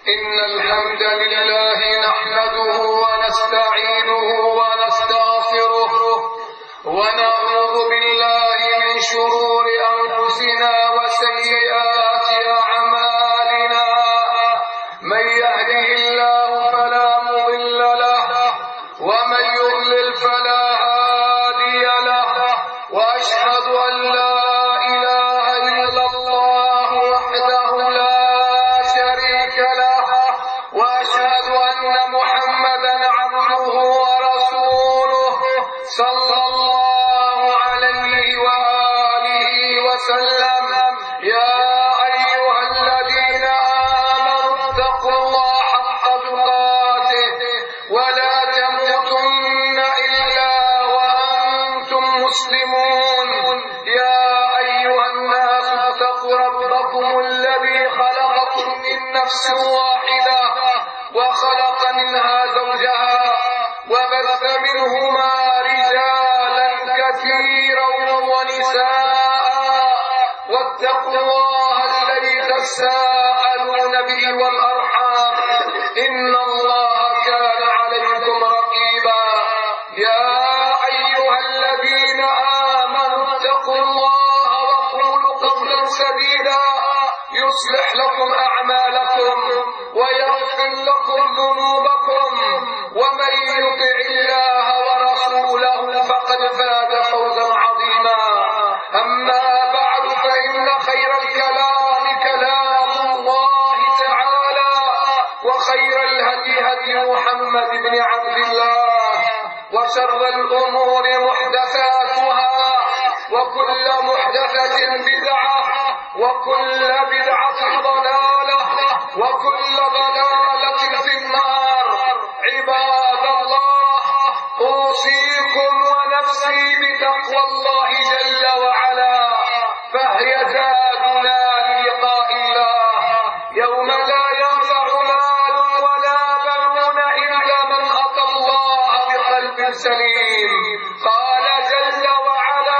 إن الحمد لله نحمده ونستعينه ونستغفره ونعوذ بالله من شرور أنفسنا وسيئات أعمالنا. من يهده الله فلا مضل له ومن يضلل فلا هادي له. وأشهد أن لا إله إلا الله وحده لا شريك له. وأشهد أن محمدا عبده ورسوله صلى الله عليه وآله وسلم. يا أيها الذين آمنوا اتقوا الله حق تقاته ولا تموتن إلا وأنتم مسلمون. يا أيها الناس اتقوا ربكم الذي خلقكم من نفس واحدة وخلق منها زوجها وبث منهما رجالا كثيرا ونساء. واتقوا الله الذي تساءلون به والأرحام إن الله كان عليكم رقيبا. يا أيها الذين آمنوا اتقوا الله وقولوا قولا سديدا يصلح لكم أعمالكم ويغفر لكم ذنوبكم ومن يطع الله ورسوله فقد فاز فوزا عظيما. أما بعد فإن خير الكلام كلام الله تعالى وخير الهدي هدي محمد بن عبد الله وشر الأمور محدثاتها وكل محدثة بدعة وكل بدعة ضلالة وكل ضلالة في النار. عباد الله، أوصيكم ونفسي بتقوى الله جل وعلا، فهي زادنا للقاء الله يوم لا ينفع مال ولا بنون إلا من أتى الله بقلب سليم. قال جل وعلا: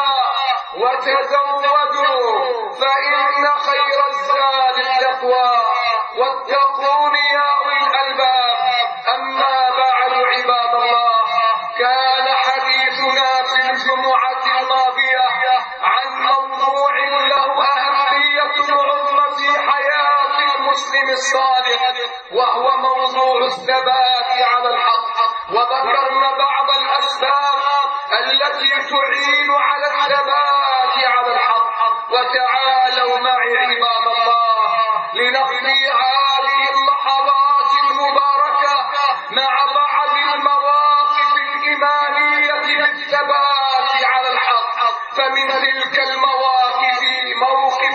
وتزودوا فإن خير الزاد التقوى واتقون يا أولي الألباب. أما بعد عباد الله، كان حديثنا في الجمعة الماضية عن موضوع له أهمية عظمى في حياة المسلم الصالح، وهو موضوع الثبات على الحق. وذكرنا بعض الأسباب التي تعين على الثبات على الحق. وتعالوا معي عباد الله لنقضي هذه اللحظات المباركة مع بعض المواقف الإيمانية بالثبات على الحق. فمن تلك المواقف موقف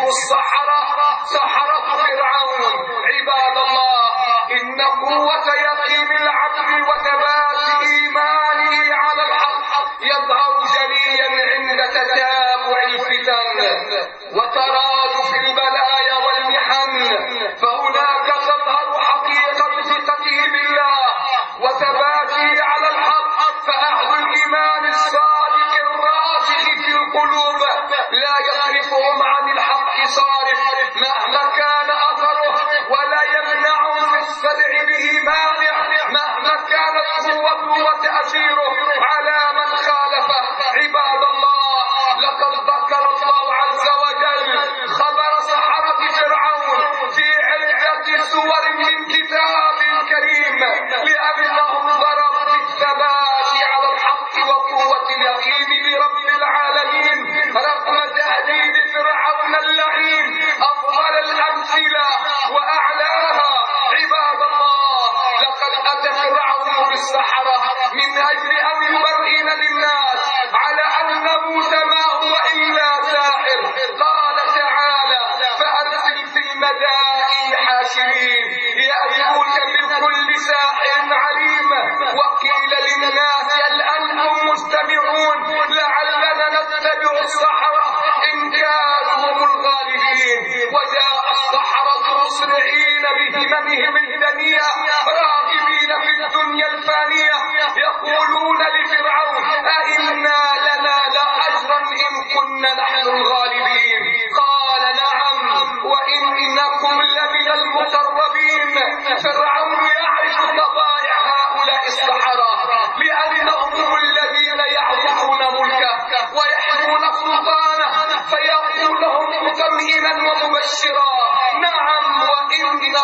سحرة فرعون. عباد الله، إن قوة يقين العبد وثبات إيمانه على الحق يظهر جليا عند تتابع الفتن وترادف البلايا والمحن. فهناك تظهر حقيقة ثقته بالله وثباته على الحق. فأهل الإيمان الصادق الراسخ في القلوب لا يصرفهم عن الحق صارف مهما كان أثره، ولا يمنعهم في الصدع به مانع مهما كانت قوته وتأثيره على من خالفه. عباد الله، لقد ذكر الله عز وجل خبر سحرة فرعون في عدة سور من كتاب كريم لأنهم ضربوا بالثبات على الحق وقوة اليقين برب العالمين رغم تهديد فرعون اللعين. أفضل الأمثلة وأعلاها عباد الله، لقد أتى فرعون بالسحرة من أجل أن يبرهن للناس على أن موسى ما هو إلا ساحر. قال تعالى: فأرسل في المدائن حاشرين يأتوك بكل ساحر عليم. وقيل للناس: هل أنتم مستمعون لعلنا نتبع السحرة إن كانوا هم الغالبين. وجاء السحرة مسرعين بهممهم الدنية راغبين في الدنيا الفانية يقولون لفرعون: أئنا لنا لأجرا إن كنا نحن الغالبين. قال: نعم وإنكم لمن المقربين.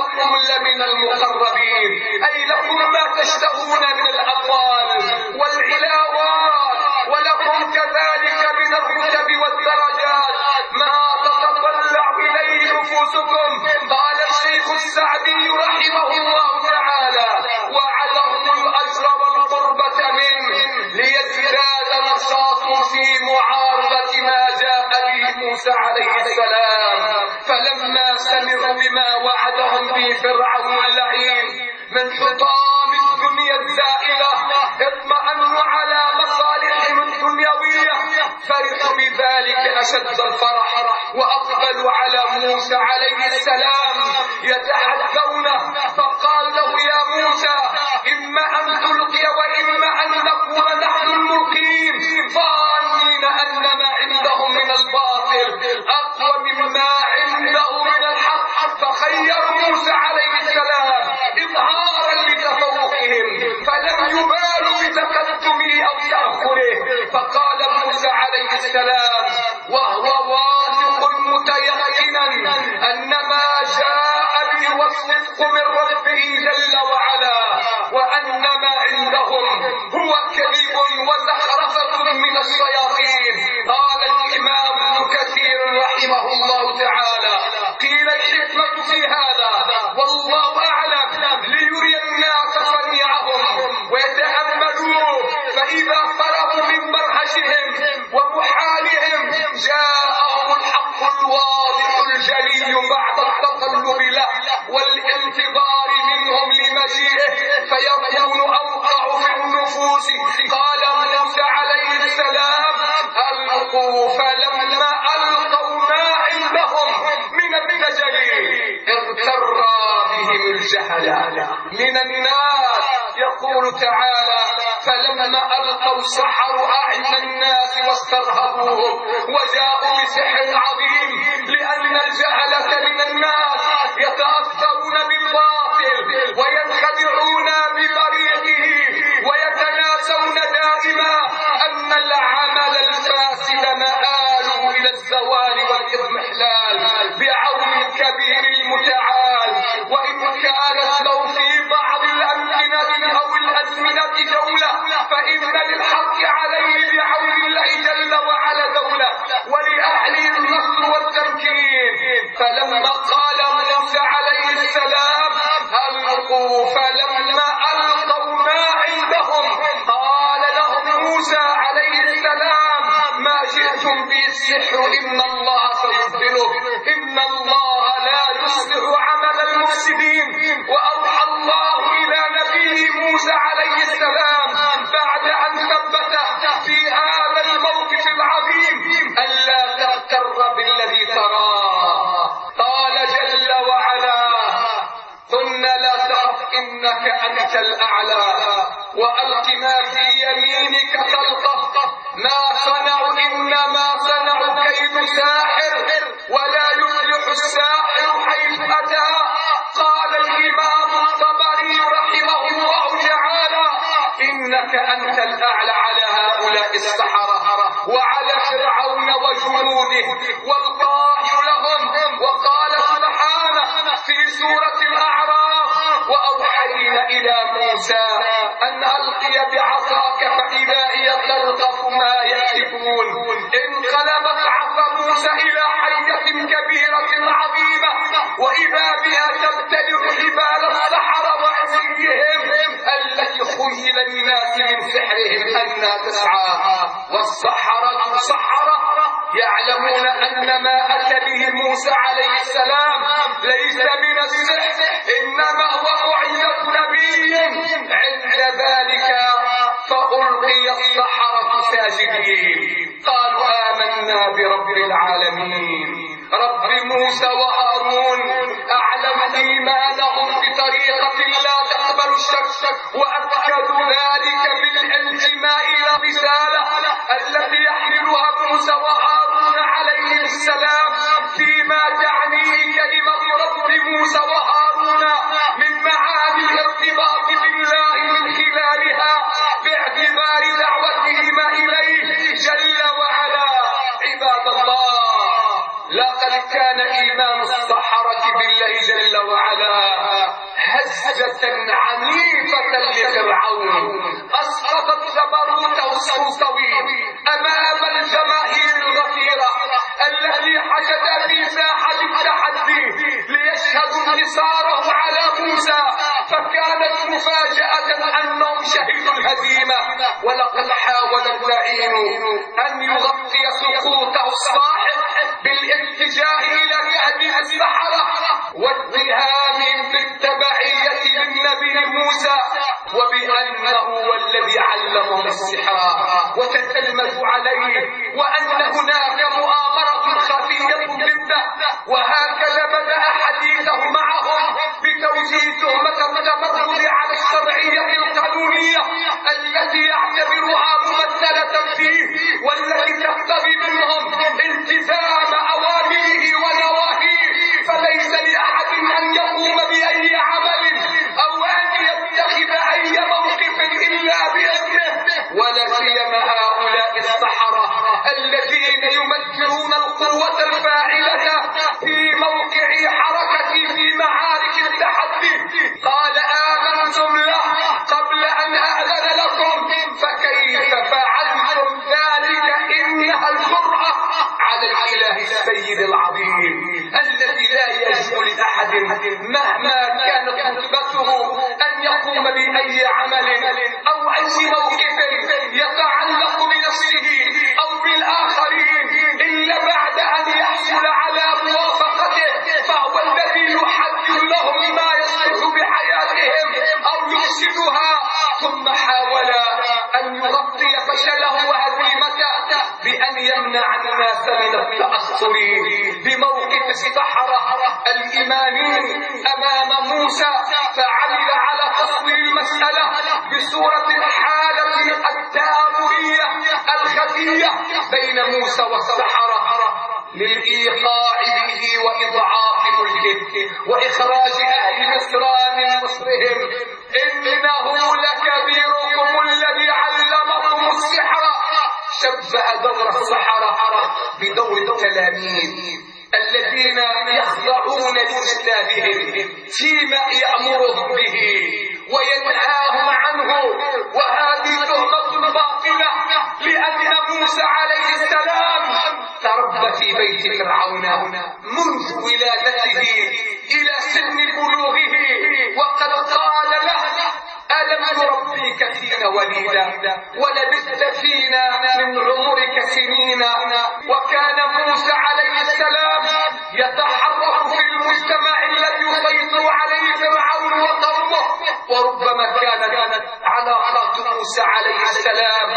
إنكم لمن المقربين، أي لكم ما تشتهون من الأموال والعلاوات، ولكم كذلك من الرتب والدرجات ما تتطلع إليه نفوسكم. قال الشيخ السعدي رحمه الله تعالى: وعلموا الأجر والقربة منه ليزداد نشاط في معارضة ما جاء به موسى عليه السلام. فلما سمعوا بما وعدهم به فرعون اللعين من حطام الدنيا الزائلة اطمأنوا على مصالحهم الدنيوية، فرحوا بذلك أشد الفرح، وأقبلوا على موسى عليه السلام يتحدونه. فقال له: يا موسى، إما أن تلقي وإما أن نكون نحن الملقين، ظانين أن ما عندهم من الباطل أقوى مما عنده من الحق. فخير موسى عليه السلام إظهارا لتفوقهم، فلم يبالوا بتقدمه أو تأخره. فقال موسى عليه السلام وهو واثق متيقنا أن ما جاء به الصدق من ربه جل وعلا، وأن ما عندهم هو كذب وزخرفة من الشياطين. قال الإمام ابن كثير رحمه الله تعالى: قيل الحكمة في هذا والله أعلم ليري الناس صنيعهم ويتأملوه، فإذا فرغوا من مرهشهم ومحالهم جاءهم الحق الواضح الجلي بعد التطلب له والانتظار منهم لمجيئه، فيكون أوقع في النفوس. قال موسى عليه السلام: ألقوا، فلما ألقوا ما عندهم من التجلي اغتر بهم الجهل من الناس. يقول تعالى: فلما ألقوا سحروا أعين الناس واسترهبوهم وجاءوا بسحر عظيم، لأن الجهلة من الناس يتأثرون بالباطل وينخدعون بطريقه ويتناسون دائما أن العمل الفاسد مآله إلى الزوال والإضمحلال بعون الكبير المتعال. وإن كانت لو في بعض الأمكنة أو الأزمنة دولة، فإن للحق عليه بعون الله جل وعلا دولة، ولأهله النصر والتمكين. فلما قال موسى عليه السلام: ألقوا، فلما ألقوا ما عندهم قال لهم موسى عليه السلام: ما جئتم به السحر إن الله سيبطله، إن الله لا يصلح عمل المفسدين. وأوحى الله إلى نبيه موسى عليه السلام بعد أن ثبته في هذا الموقف العظيم ألا تغتر بالذي تراه. قال جل وعلا: ثم لا تخف إنك أنت الأعلى، وألق ما في يمينك تلقف، ما صنعوا إنما صنعوا كيد ساحر، ولا يفلح الساحر حيث أتى. قال الإمام الطبري رحمه الله تعالى: إنك أنت الأعلى على هؤلاء السحرة وعلى فرعون وجنوده والقائل لهم. وقال سبحانه في سورة الأعراف: وأوحينا إلى موسى أن ألقي بعصاك فإذا هي تلقف ما يأفكون. انقلبت عصا موسى إلى حية كبيرة عظيمة، وإذا بها تبتلع حبال السحرة وعصيهم التي خيل الناس من سحرهم أنها تسعى. والسحرة يعلمون أن ما أتى به موسى عليه السلام ليس من السحر، إنما هو معجزة نبي. عند ذلك فألقي السحرة ساجدين، قالوا آمنا برب العالمين رب موسى وهارون. أعلم إيمانهم بطريقة لا تقبل الشك، وأكدوا ذلك بالانتماء إلى الرسالة التي يحملها موسى وهارون عليه السلام فيما تعنيه كلمة رب موسى وهارون من معاني الارتباط بالله من خلالها، باعتبار دعوتهما إليه جل وعلا. عباد الله، لقد كان إيمان السحرة بالله جل وعلا هزة عنيفة لفرعون أسقطت جبروته السلطوي أمام الجماهير الغفيرة الذي حشد في ساحة التحدي ليشهدوا انتصاره على موسى. فكانت مفاجأة أنهم شهدوا الهزيمة، ولقد حاول اللعين أن يغطي سقوطه الصاحب بالاتجاه إلى تهديد السحرة واتهام بالتبعية للنبي موسى وبأنه هو الذي علمهم السحر وتتلمذ عليه وأن هناك مؤامرة خفية ضده. وهكذا بدأ حديثه معهم بتوجيه تهمة التمرد على الشرعية القانونية التي يعتبرها ممثلة فيه والتي تقتضي منهم التزام أوامره ونواهيه. فليس لأحد أن يقوم بأي عمل أو أن يتخذ أي موقف إلا بإذنه، ولا سيما هؤلاء السحرة الذين يمثلون القوة الفاعلة في موقع حركة في معارك التحدي. قال آمنتم له قبل أن أأذن لكم فكيف فعلتم ذلك؟ إنها الجرأة على الإله السيد العظيم الذي لا يجوز لأحد مهما كانت رتبته أن يقوم بأي عمل أو أي موقف يتعلق بنفسه أو بالآخرين إلا بعد أن يحصل على موافقته. فهو الذي يحدد لهم ما يصلح بحياتهم أو يفسدها. ثم حاول أن يغطي فشله وهزيمته بأن يمنع الناس من التأثر بموقف السحرة الإيمانيين أمام موسى. فعمل على تصوير المسألة بصورة الحالة التآمرية الخفية بين موسى والسحرة للإيقاع به وإضعاف ملكه وإخراج أهل مصر من مصرهم. إنه لكبيركم الذي علمكم السحر. شبه دور السحرة بدور التلاميذ الذين يخضعون لأستاذهم فيما يأمرهم به وينهاهم عنه. وهذه تهمة باطلة لأن موسى عليه السلام تربى في بيت فرعون منذ ولادته إلى سن بلوغه، وقد قال له ألم نربيك فينا وليدا ولبثت فينا من عمرك سنين. وكان موسى عليه السلام يتحرك في المجتمع الذي يسيطر عليه فرعون وقومه. وربما كانت علاقات موسى عليه السلام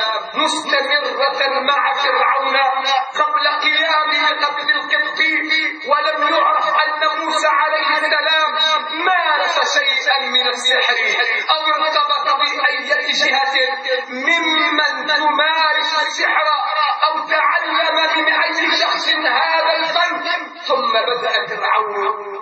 مستمرة مع فرعون قبل قيامه بقتل القبطي، ولم يعرف أن موسى عليه السلام مارس شيئا من السحر أو ارتبط بأي جهة ممن تمارس السحر أو تعلم من أي شخص هذا الفن. ثم بدأ فرعون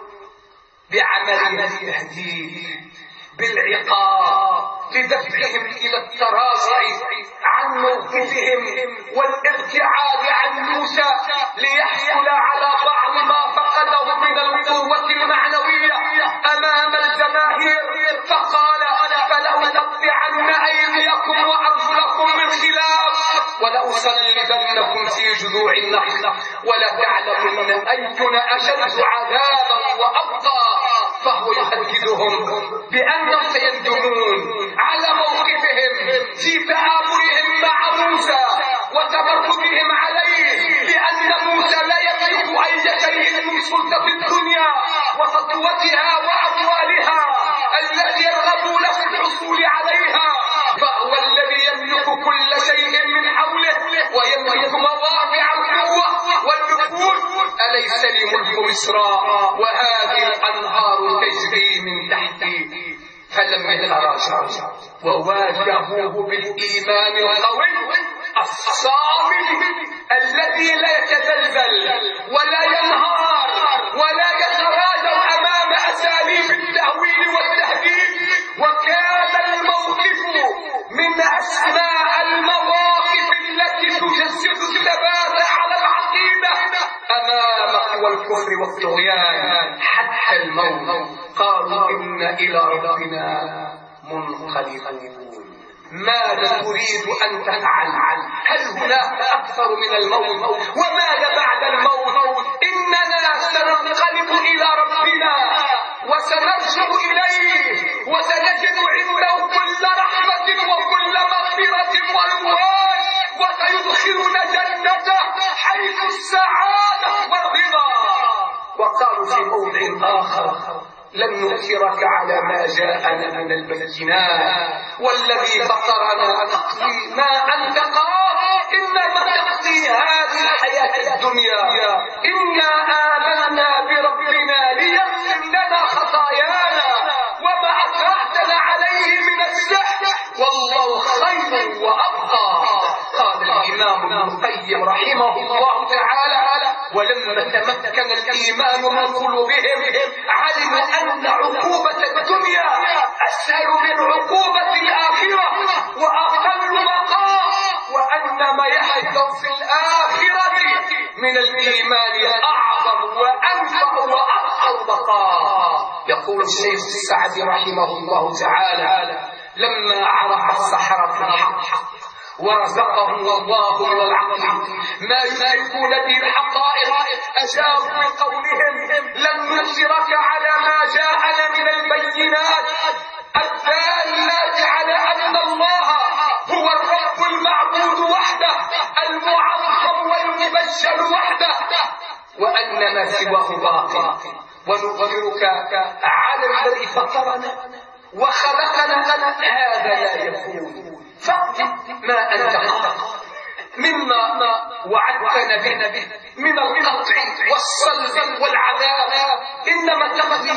بعمل التهديد بالعقاب لدفعهم إلى التراجع عن موقفهم والابتعاد عن موسى ليحصل على بعض ما فقده من القوة المعنوية أمام الجماهير. فقال فلأقطعن أيديكم وأرجلكم من خلاف ولأصلبنكم في جذوع النخل ولتعلمن أينا أشد عذابا وأبقى. فهو يهددهم بأنهم سيندمون على موقفهم في تآمرهم مع موسى وتمردهم عليه، لأن موسى لا يملك أي شيء من سلطة الدنيا وسطوتها وأموالها التي يرغبون في الحصول عليها. فهو الذي يملك كل شيء من حوله ويملك مواقع القوة والنفوذ. أليس لي ملك مصر وهذه الأنهار تجري من تحتي؟ فلم يتراجعوا وواجهوه بالإيمان القوي الصامت الذي لا يتزلزل ولا ينهار ولا يتراجع أمام أساليب التهويل والتهديد. وكان الموقف من أسماء المواقف التي تجسد الثبات على العقيدة أمام قوى الكفر والطغيان حتى الموت. قالوا إنا إلى ربنا منقلبون. ماذا تريد أن تفعل؟ هل هناك أكثر من الموت؟ وماذا بعد الموت؟ إننا سننقلب إلى ربنا وسنرجع إليه وسنجد عنده كل رحمة وكل مغفرة ورضوان، وسيدخلنا جنته حيث السعادة والرضا. وقالوا في موضع آخر: لن نؤثرك على ما جاءنا من البينات، والذي فطرنا تقضي ما أنت قاض، إنما تقضي هذه الحياة الدنيا. إنا آمنا بربنا ليغفر لنا خطايانا وما أكرهتنا عليه من السحر، والله خير وأبقى. قال الإمام ابن القيم رحمه الله تعالى: ولما تمكن الإيمان من قلوبهم علموا أن عقوبة الدنيا أسهل من عقوبة الآخرة وأقل بقاء، وأن ما يحدث في الآخرة من الإيمان أعظم وأنفع وأكثر بقاء. يقول الشيخ السعدي رحمه الله تعالى: لما عرف السحرة الحق ورزقهم الله من العقل ما يدركون به الحقائق، أجابوا بقولهم: لن نؤثرك على ما جاءنا من البينات الدالة على أن الله هو الرب المعبود وحده المعظم والمبجل وحده، وأن ما سواه باطل، ونخبرك على الذي فطرنا وخلقنا. هذا لا يكون، فاقض ما أنت قاض مما وعدتنا به من القطع والصلب والعذاب، إنما تقضي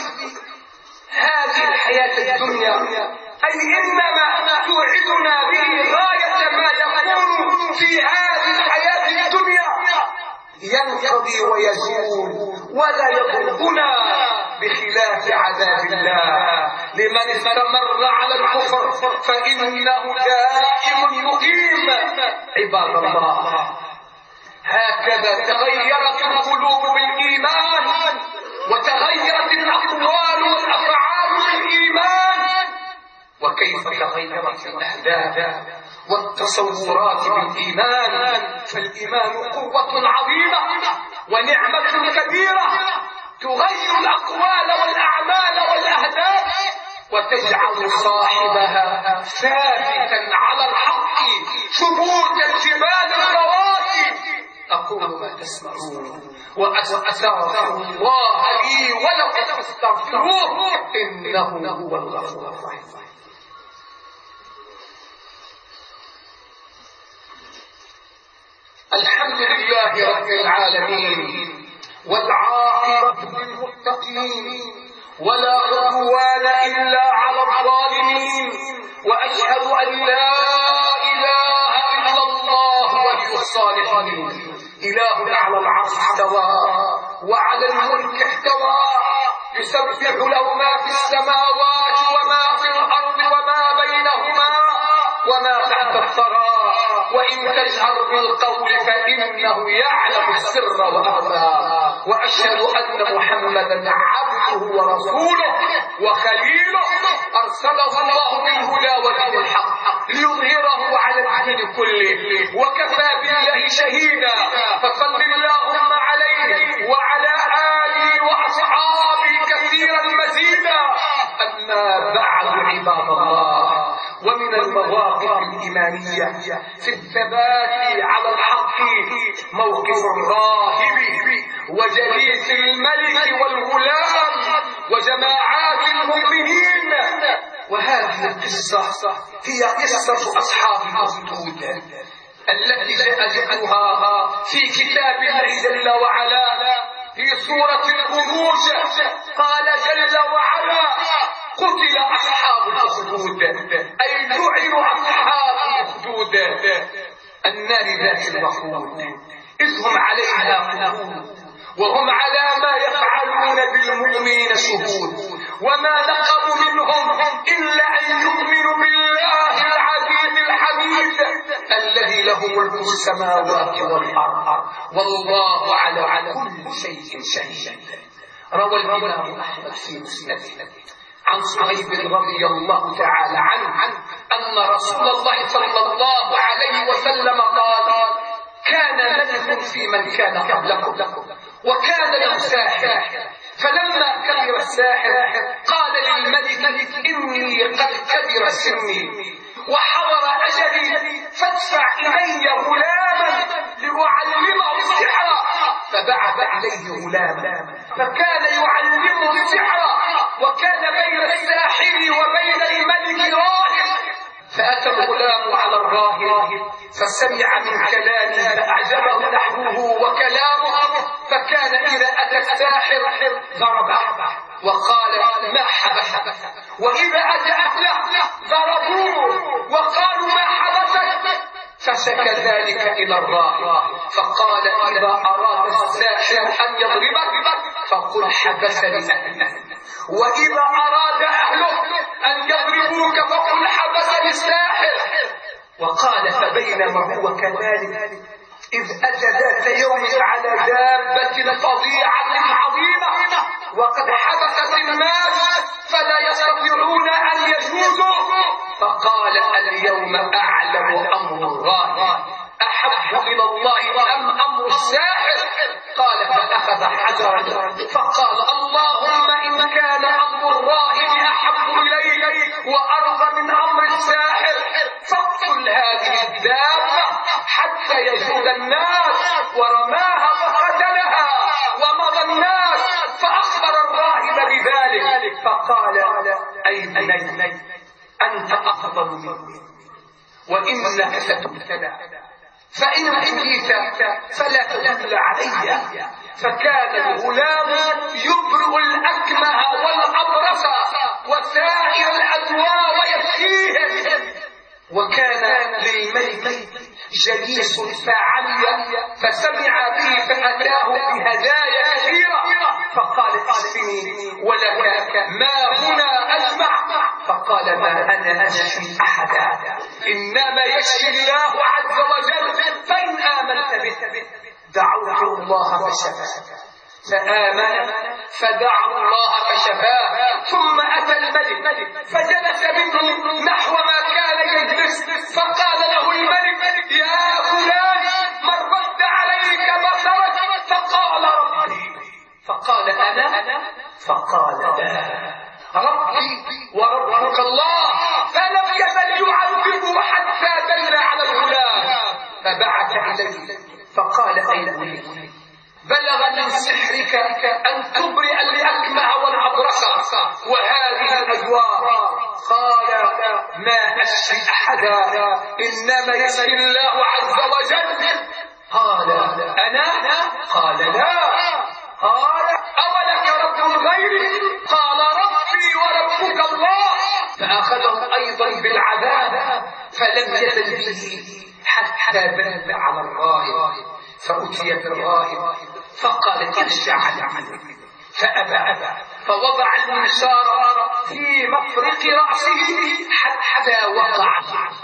هذه الحياة الدنيا، أي إنما توعدنا به غاية ما يكون في هذه الحياة الدنيا، ينقضي ويزول ولا يضرنا بخلاف عذاب الله. لمن استمر على الكفر فإنه دائم مقيم. عباد الله، هكذا تغيرت القلوب بالإيمان، وتغيرت الأقوال والأفعال بالإيمان، وكيف تغيرت الأهداف والتصورات بالإيمان. فالإيمان قوة عظيمة ونعمة كبيرة تغير الأقوال والأعمال والأهداف وتجعل صاحبها ثابتا على الحق ثبوت الجبال الرواسي. أقول ما تسمعون وأستغفر الله لي ولكم فاستغفروه إنه هو الغفور الرحيم. الحمد لله رب العالمين، والعاقبة للمتقين، ولا عدوان إلا على الظالمين، وأشهد أن لا إله إلا الله ولي الصالحين. إله على العرش استوى وعلى الملك احتوى، يسبح له ما في السماوات وما في الأرض وما بينهما وما تحت الثرى، وإن تجهر بالقول فإنه يعلم السر وأخفى. وأشهد أن محمدا عبده ورسوله وخليله، أرسله الله بالهدى ودين الحق ليظهره على الدين كله، وكفى بالله شهيدا. فصل اللهم عليه وعلى آله وأصحابه كثيرا مزيدا. أما بعد عباد الله، ومن المواقف الإيمانية في الثبات على الحق موقف الراهب وجليس الملك والغلام وجماعات المؤمنين. وهذه القصة هي قصة أصحاب الأخدود التي سأذكرها في كتاب الله جل وعلا في سورة الخروج. قال جل وعلا: قتل أصحاب الأخدود، أي لعنوا أصحاب الأخدود النار ذات الوقود، إذ هم عليها قعود وهم على ما يفعلون بالمؤمنين شهود، وما نقموا منهم إلا أن يؤمنوا بالله العزيز الحميد الذي له ملك السماوات والأرض والله على كل شيء شهيد. روى الإمام أحمد في مسنده عن صهيب رضي الله تعالى عنه أن رسول الله صلى الله عليه وسلم قال: كان ملك في من كان قبلكم وكان له ساحر، فلما كبر الساحر قال للملك: إني قد كبر سني وحضر أجلي، فادفع إلي غلاما لأعلمه السحر. فبعث إليه غلاما فكان يعلمه السحر، وكان بين الساحر وبين الملك راهب. فأتى الغلام على الراهب فسمع من كلامه فأعجبه نحوه وكلامه، فكان إذا أتى الساحر ضربه وقال: ما حبسك، وإذا أتى أهله ضربوه وقالوا: ما حبسك. فشكى ذلك إلى الراهب فقال: إذا أراد الساحر أن يضربك فقل: حبسني أهله، وإذا أراد أهله أن يضربوك فقل: حبسني الساحر. وقال: فبينما هو كذلك إذ أتى ذات يوم على دابة فظيعة عظيمة وقد حبست الناس فلا يستطيعون أن يجوزوا، فقال: اليوم أعلم أمر الراهب أحب إلى الله أم أمر الساحر؟ قال: فأخذ حجرا فقال: اللهم إن كان أمر الراهب أحب إليك وأرضى من أمر الساحر فاقتل هذه الدابة حتى يجود الناس. ورماها فقتلها ومضى الناس، فأخبر الراهب بذلك فقال: أي بني أنت أفضل مني وإنك ستبتلى، فإن أبيت فلا تدل علي. فكان الغلام يبرئ الأكمه والأبرص وسائر الأدواء ويكفيهم. وكان للملك جليس فعلي فسمع به فأتاه بهدايا كثيرة، فقال: اشفني ولك ما هنا أجمع. فقال: ما أنا أشفي أحدا، إنما يشفي الله عز وجل، فإن آمنت به. دعوت الله فشفاه، فآمن فدعا الله فشفاه. ثم أتى الملك فجلس منه نحو ما كان يجلس، فقال له الملك: يا فلان من رد عليك بصرك؟ فقال: ربي. فقال: أنا؟ فقال: لا، ربي وربك الله. فلم يزل يعذبه حتى دل على الغلام، فبعث إليه فقال: أين بلغ من سحرك أن تبرئ الأكمه والأبرص وهذه الأدواء؟ قال: ما أشفي أحدا، إنما يشفي الله عز وجل. قال: أنا؟ قال: لا. قال: أولك رب غيري؟ قال: ربي وربك الله. فأخذه أيضا بالعذاب فلم يزل به حتى بل على الراهب، فأتي بالراهب فقال: ارجع عنه، فأبى، فوضع المنشار في مفرق رأسه حتى وقع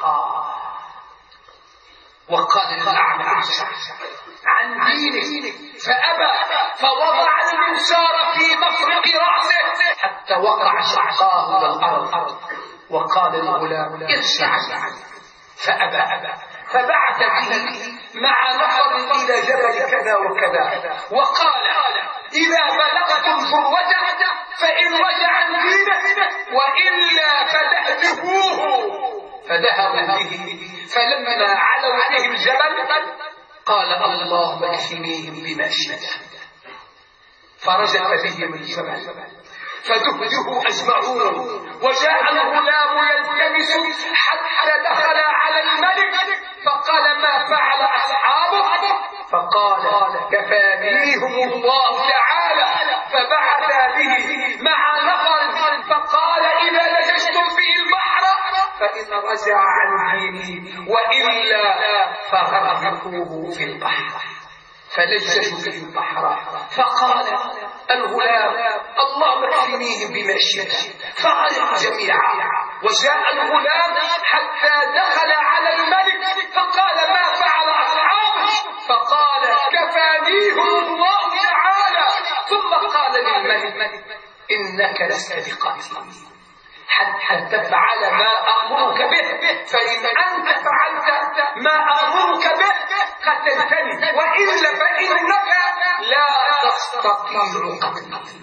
وقال: الأعمى ارجع عن دينه، فأبى، فوضع المنشار في مفرق رأسه حتى وقع شقاه إلى الأرض، وقال الغلام: ارجع عنه، فأبى، فبعث به مع نفر إلى جبل كذا وكذا، وقال: إذا بلغتم ذروته فإن رجع عن دينه وإلا فدهبوه. فذهبوا به، فلما علوا عليه الجبل قال: اللهم اكفنيهم بما شئت. فرجف بهم الجبل فدهدهوا أجمعون، وجاء الغلام يلتمس حتى دخل على الملك فقال: ما فعل أصحابه؟ فقال: كفانيهم الله تعالى. فبعث به مع نفر فقال: إذا لججتم به البحر فإن رجع عن دينه وإلا فغرقوه في البحر. فلججوا به البحر، فقال الغلام: اللهم اكفنيهم بما شئت. فغرقوا جميعا، وجاء الغلام حتى دخل على الملك فقال: ما فعل أصحابه؟ فقال: كفانيهم الله تعالى. ثم قال للملك إنك لست بقاتل حتى تفعل ما أمرك به، فإن أنت فعلت ما أمرك به قتلتني، وإلا فإنك لا تستطيع قتلي.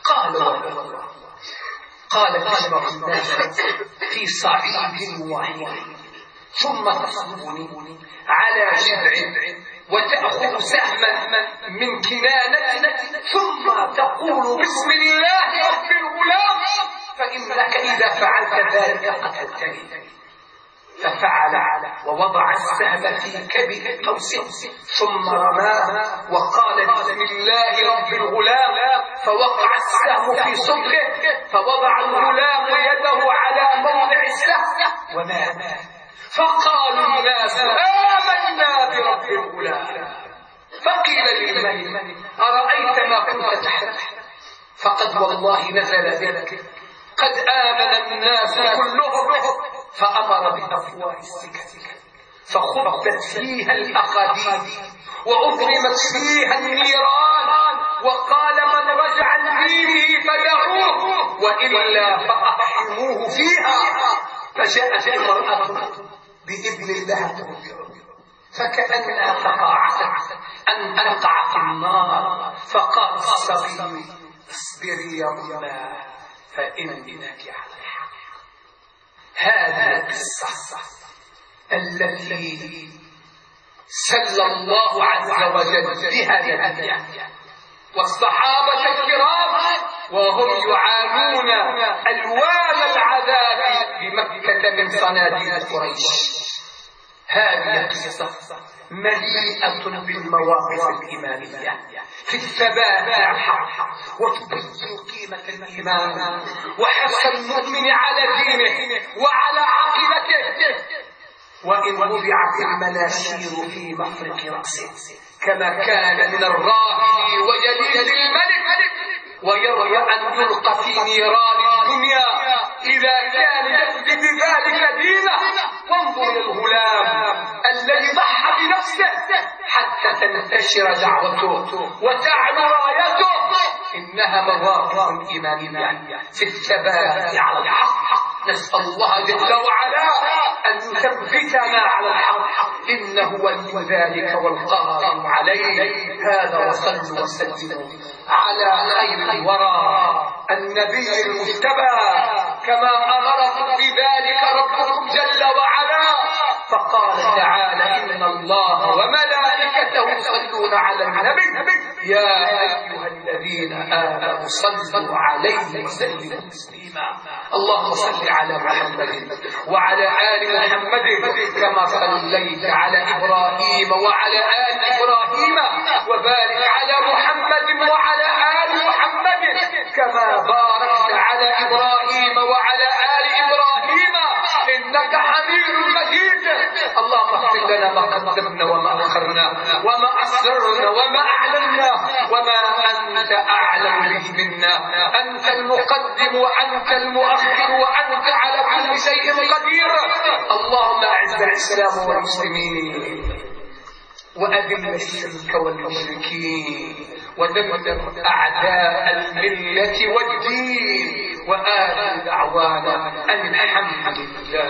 قال تشرب الناس في صعيد واحد ثم تصبني على جذع وتأخذ سهما من كنانة ثم تقول بسم الله رب الغلام، فإنك إذا فعلت ذلك قتلتني. ففعل ووضع السهم في كبد قوسه ثم رماه وقال بسم الله رب الغلام، فوقع السهم في صدره، فوضع الغلام يده على موضع السهم ومات. فقال الناس آمنا برب الغلام. فقيل للملك أرأيت ما كنت تحت؟ فقد والله نزل بك قد آمن الناس كلهم. فأمر بأفواه السكك فخبت فيها الأقاديد وأضرمت فيها النيران، وقال من رجع دينه فدعوه وإلا فأحرموه فيها. فجاءت المرأة بإذن الله ترجع، فكأنها تقاعدت أن تقع في النار، فقال الصبي اصبري يا أمه فإنك على الحق. هذه القصة التي سل الله عز وجل بها نبيه والصحابة الكرام وهم يعانون ألوان العذاب بمكة من صناديد قريش. هذه القصة مليئة بالمواقف الإيمانية في الثبات على الحق وتبين قيمة الإيمان وحرص المؤمن على دينه وعلى عقيدته. وإن وضعت المناشير في مفرق رأسه كما كان من الراهي وجليل الملك ويرجى أن يلقى في نيران الدنيا إذا كان يفدي بذلك دينه. وانظر الغلام الذي ضحى بنفسه حتى تنتشر دعوته وتعلو رايته. إنها مواقف إيمانية في الثبات على الحق. نسأل الله جل وعلا أن يثبتنا على الحق إنه ولي ذلك والقادر عليه. هذا وصلوا وسلموا على خير الورى النبي المجتبى كما أمركم بذلك ربكم جل وعلا. فقال تعالى إن الله وملائكته يصلون على النبي يا أيها الذين آمنوا صلوا عليه وسلموا تسليما. اللهم صل على محمد وعلى آل محمد كما صليت على إبراهيم وعلى آل إبراهيم وبارك على محمد وعلى آل محمد كما باركت على إبراهيم وعلى آل إبراهيم إنك حميد مجيد. اللهم اغفر لنا ما قدمنا وما أخرنا وما أسررنا وما أعلنا وما أنت أعلم به منا. أنت المقدم وأنت المؤخر وأنت على كل شيء قدير. اللهم أعز الإسلام والمسلمين وأذل الشرك والمشركين ودمر أعداء الملة والدين. وآخر دعوانا أن الحمد لله